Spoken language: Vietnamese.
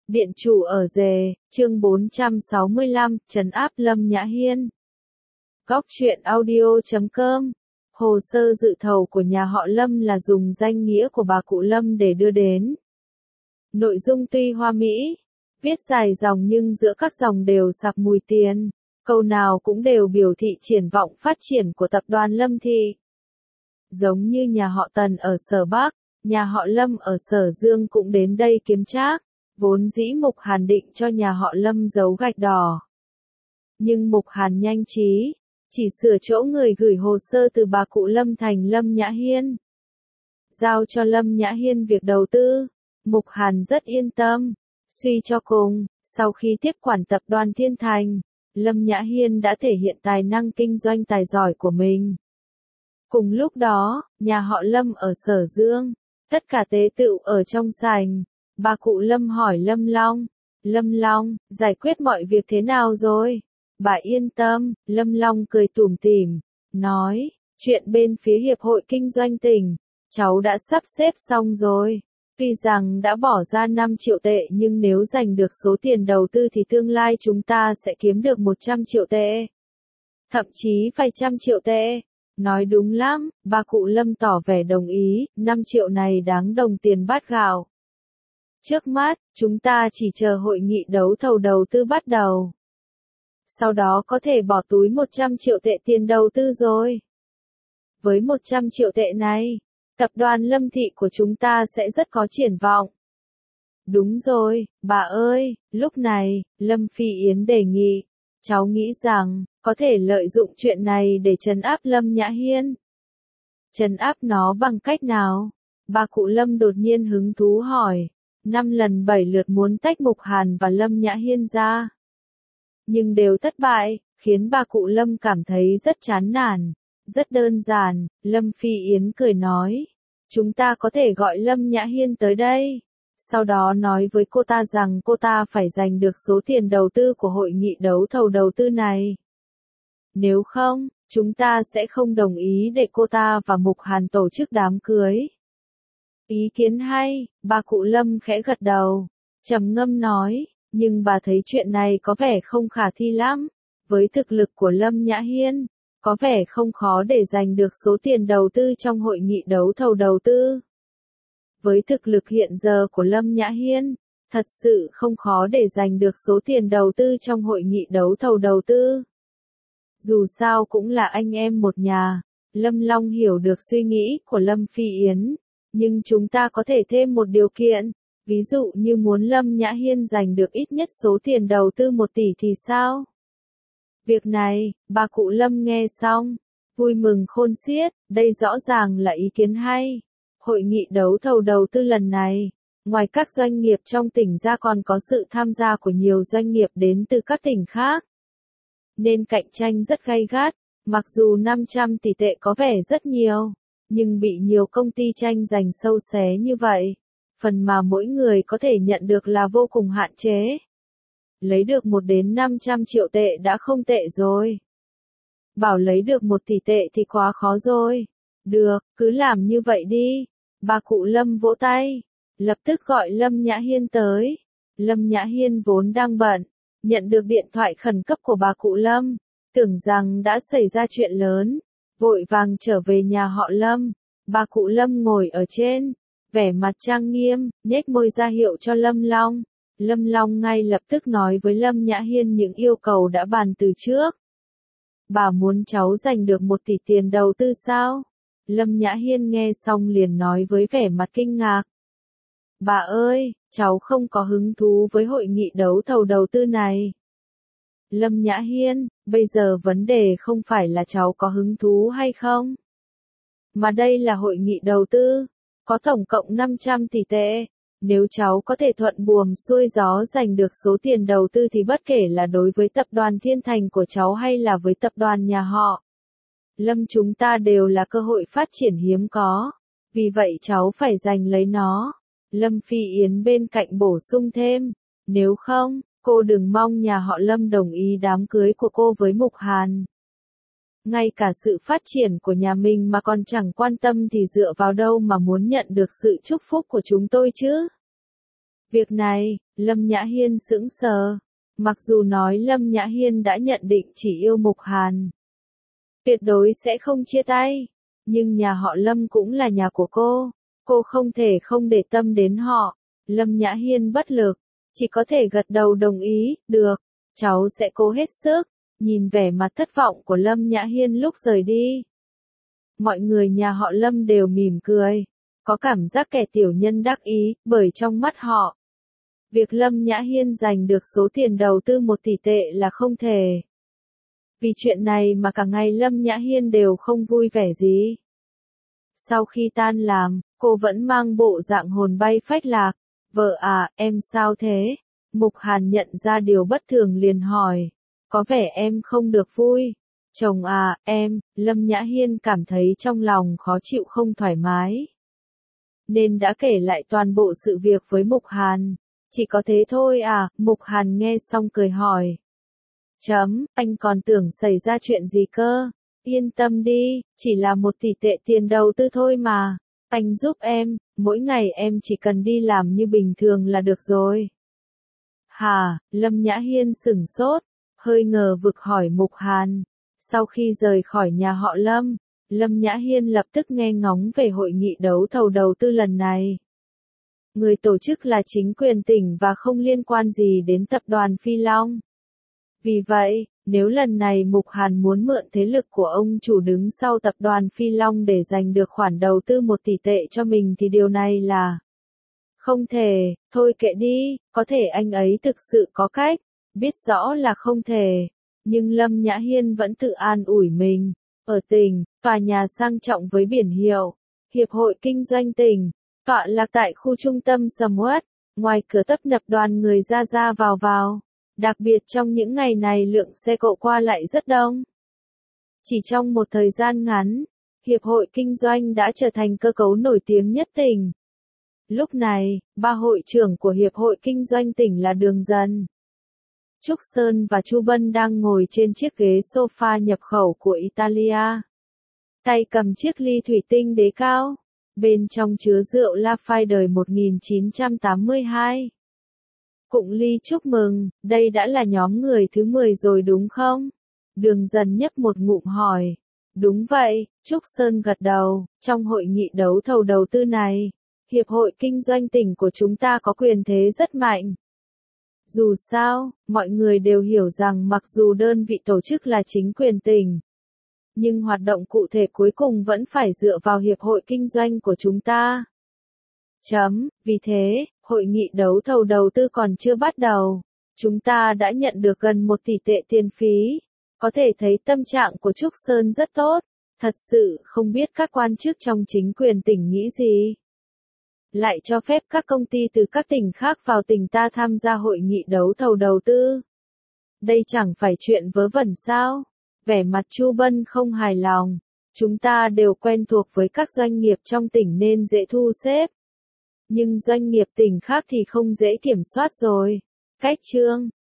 Điện chủ ở rề, chương 465, trấn áp Lâm Nhã Hiên. Góc truyện audio.com. Hồ sơ dự thầu của nhà họ Lâm là dùng danh nghĩa của bà cụ Lâm để đưa đến. Nội dung tuy hoa mỹ, viết dài dòng nhưng giữa các dòng đều sặc mùi tiền, câu nào cũng đều biểu thị triển vọng phát triển của tập đoàn Lâm Thị. Giống như nhà họ Tần ở Sở Bắc, nhà họ Lâm ở Sở Dương cũng đến đây kiếm trác. Vốn dĩ Mục Hàn định cho nhà họ Lâm giấu gạch đỏ. Nhưng Mục Hàn nhanh trí, chỉ sửa chỗ người gửi hồ sơ từ bà cụ Lâm thành Lâm Nhã Hiên. Giao cho Lâm Nhã Hiên việc đầu tư, Mục Hàn rất yên tâm. Suy cho cùng, sau khi tiếp quản tập đoàn Thiên Thành, Lâm Nhã Hiên đã thể hiện tài năng kinh doanh tài giỏi của mình. Cùng lúc đó, nhà họ Lâm ở Sở Dương, tất cả tế tựu ở trong sảnh. Bà cụ Lâm hỏi Lâm Long, giải quyết mọi việc thế nào rồi? Bà yên tâm, Lâm Long cười tủm tỉm, nói, chuyện bên phía Hiệp hội Kinh doanh tỉnh, cháu đã sắp xếp xong rồi. Tuy rằng đã bỏ ra 5 triệu tệ nhưng nếu giành được số tiền đầu tư thì tương lai chúng ta sẽ kiếm được 100 triệu tệ. Thậm chí vài trăm triệu tệ. Nói đúng lắm, bà cụ Lâm tỏ vẻ đồng ý, 5 triệu này đáng đồng tiền bát gạo. Trước mắt, chúng ta chỉ chờ hội nghị đấu thầu đầu tư bắt đầu. Sau đó có thể bỏ túi 100 triệu tệ tiền đầu tư rồi. Với 100 triệu tệ này, tập đoàn Lâm Thị của chúng ta sẽ rất có triển vọng. Đúng rồi, bà ơi, lúc này, Lâm Phi Yến đề nghị, cháu nghĩ rằng, có thể lợi dụng chuyện này để trấn áp Lâm Nhã Hiên. Trấn áp nó bằng cách nào? Bà cụ Lâm đột nhiên hứng thú hỏi. 5 lần 7 lượt muốn tách Mục Hàn và Lâm Nhã Hiên ra. Nhưng đều thất bại, khiến bà cụ Lâm cảm thấy rất chán nản. Rất đơn giản, Lâm Phi Yến cười nói. Chúng ta có thể gọi Lâm Nhã Hiên tới đây. Sau đó nói với cô ta rằng cô ta phải giành được số tiền đầu tư của hội nghị đấu thầu đầu tư này. Nếu không, chúng ta sẽ không đồng ý để cô ta và Mục Hàn tổ chức đám cưới. Ý kiến hay, bà cụ Lâm khẽ gật đầu, trầm ngâm nói, nhưng bà thấy chuyện này có vẻ không khả thi lắm. Với thực lực của Lâm Nhã Hiên, có vẻ không khó để giành được số tiền đầu tư trong hội nghị đấu thầu đầu tư. Với thực lực hiện giờ của Lâm Nhã Hiên, thật sự không khó để giành được số tiền đầu tư trong hội nghị đấu thầu đầu tư. Dù sao cũng là anh em một nhà, Lâm Long hiểu được suy nghĩ của Lâm Phi Yến. Nhưng chúng ta có thể thêm một điều kiện, ví dụ như muốn Lâm Nhã Hiên giành được ít nhất số tiền đầu tư 1 tỷ thì sao? Việc này, bà cụ Lâm nghe xong, vui mừng khôn xiết, đây rõ ràng là ý kiến hay. Hội nghị đấu thầu đầu tư lần này, ngoài các doanh nghiệp trong tỉnh ra còn có sự tham gia của nhiều doanh nghiệp đến từ các tỉnh khác. Nên cạnh tranh rất gay gắt, mặc dù 500 tỷ tệ có vẻ rất nhiều. Nhưng bị nhiều công ty tranh giành sâu xé như vậy, phần mà mỗi người có thể nhận được là vô cùng hạn chế. Lấy được 1 đến 500 triệu tệ đã không tệ rồi. Bảo lấy được 1 tỷ tệ thì quá khó rồi. Được, cứ làm như vậy đi. Bà cụ Lâm vỗ tay, lập tức gọi Lâm Nhã Hiên tới. Lâm Nhã Hiên vốn đang bận, nhận được điện thoại khẩn cấp của bà cụ Lâm, tưởng rằng đã xảy ra chuyện lớn. Vội vàng trở về nhà họ Lâm, bà cụ Lâm ngồi ở trên, vẻ mặt trang nghiêm, nhếch môi ra hiệu cho Lâm Long. Lâm Long ngay lập tức nói với Lâm Nhã Hiên những yêu cầu đã bàn từ trước. Bà muốn cháu giành được 1 tỷ tiền đầu tư sao? Lâm Nhã Hiên nghe xong liền nói với vẻ mặt kinh ngạc. Bà ơi, cháu không có hứng thú với hội nghị đấu thầu đầu tư này. Lâm Nhã Hiên, bây giờ vấn đề không phải là cháu có hứng thú hay không, mà đây là hội nghị đầu tư, có tổng cộng 500 tỷ tệ. Nếu cháu có thể thuận buồm xuôi gió giành được số tiền đầu tư thì bất kể là đối với tập đoàn Thiên Thành của cháu hay là với tập đoàn nhà họ Lâm chúng ta đều là cơ hội phát triển hiếm có. Vì vậy cháu phải giành lấy nó. Lâm Phi Yến bên cạnh bổ sung thêm, nếu không, cô đừng mong nhà họ Lâm đồng ý đám cưới của cô với Mục Hàn. Ngay cả sự phát triển của nhà mình mà còn chẳng quan tâm thì dựa vào đâu mà muốn nhận được sự chúc phúc của chúng tôi chứ? Việc này, Lâm Nhã Hiên sững sờ. Mặc dù nói Lâm Nhã Hiên đã nhận định chỉ yêu Mục Hàn, tuyệt đối sẽ không chia tay, nhưng nhà họ Lâm cũng là nhà của cô không thể không để tâm đến họ. Lâm Nhã Hiên bất lực, chỉ có thể gật đầu đồng ý, được, cháu sẽ cố hết sức. Nhìn vẻ mặt thất vọng của Lâm Nhã Hiên lúc rời đi, mọi người nhà họ Lâm đều mỉm cười, có cảm giác kẻ tiểu nhân đắc ý, bởi trong mắt họ, việc Lâm Nhã Hiên giành được số tiền đầu tư 1 tỷ tệ là không thể. Vì chuyện này mà cả ngày Lâm Nhã Hiên đều không vui vẻ gì. Sau khi tan làm, cô vẫn mang bộ dạng hồn bay phách lạc. Vợ à, em sao thế? Mục Hàn nhận ra điều bất thường liền hỏi. Có vẻ em không được vui. Chồng à, em, Lâm Nhã Hiên cảm thấy trong lòng khó chịu không thoải mái, nên đã kể lại toàn bộ sự việc với Mục Hàn. Chỉ có thế thôi à? Mục Hàn nghe xong cười hỏi. Anh còn tưởng xảy ra chuyện gì cơ? Yên tâm đi, chỉ là 1 tỷ tệ tiền đầu tư thôi mà. Anh giúp em, mỗi ngày em chỉ cần đi làm như bình thường là được rồi. Hả? Lâm Nhã Hiên sửng sốt, hơi ngờ vực hỏi Mục Hàn. Sau khi rời khỏi nhà họ Lâm, Lâm Nhã Hiên lập tức nghe ngóng về hội nghị đấu thầu đầu tư lần này. Người tổ chức là chính quyền tỉnh và không liên quan gì đến tập đoàn Phi Long. Vì vậy, nếu lần này Mục Hàn muốn mượn thế lực của ông chủ đứng sau tập đoàn Phi Long để giành được khoản đầu tư 1 tỷ tệ cho mình thì điều này là không thể. Thôi kệ đi, có thể anh ấy thực sự có cách, biết rõ là không thể. Nhưng Lâm Nhã Hiên vẫn tự an ủi mình. Ở tỉnh, tòa nhà sang trọng với biển hiệu Hiệp hội Kinh doanh tỉnh, tọa lạc tại khu trung tâm sầm uất, ngoài cửa tấp nập đoàn người ra ra vào vào. Đặc biệt trong những ngày này lượng xe cộ qua lại rất đông. Chỉ trong một thời gian ngắn, Hiệp hội Kinh doanh đã trở thành cơ cấu nổi tiếng nhất tỉnh. Lúc này, 3 hội trưởng của Hiệp hội Kinh doanh tỉnh là Đường Dần, Trúc Sơn và Chu Bân đang ngồi trên chiếc ghế sofa nhập khẩu của Italia. Tay cầm chiếc ly thủy tinh đế cao, bên trong chứa rượu Lafite đời 1982. Cụng ly chúc mừng, đây đã là nhóm người thứ 10 rồi đúng không? Đường Dần nhấp một ngụm hỏi. Đúng vậy, Trúc Sơn gật đầu, trong hội nghị đấu thầu đầu tư này, Hiệp hội Kinh doanh tỉnh của chúng ta có quyền thế rất mạnh. Dù sao, mọi người đều hiểu rằng mặc dù đơn vị tổ chức là chính quyền tỉnh, nhưng hoạt động cụ thể cuối cùng vẫn phải dựa vào Hiệp hội Kinh doanh của chúng ta. Vì thế, hội nghị đấu thầu đầu tư còn chưa bắt đầu, chúng ta đã nhận được gần 1 tỷ tệ tiền phí. Có thể thấy tâm trạng của Trúc Sơn rất tốt, thật sự không biết các quan chức trong chính quyền tỉnh nghĩ gì. Lại cho phép các công ty từ các tỉnh khác vào tỉnh ta tham gia hội nghị đấu thầu đầu tư. Đây chẳng phải chuyện vớ vẩn sao? Vẻ mặt Chu Bân không hài lòng. Chúng ta đều quen thuộc với các doanh nghiệp trong tỉnh nên dễ thu xếp. Nhưng doanh nghiệp tỉnh khác thì không dễ kiểm soát rồi. Cách chương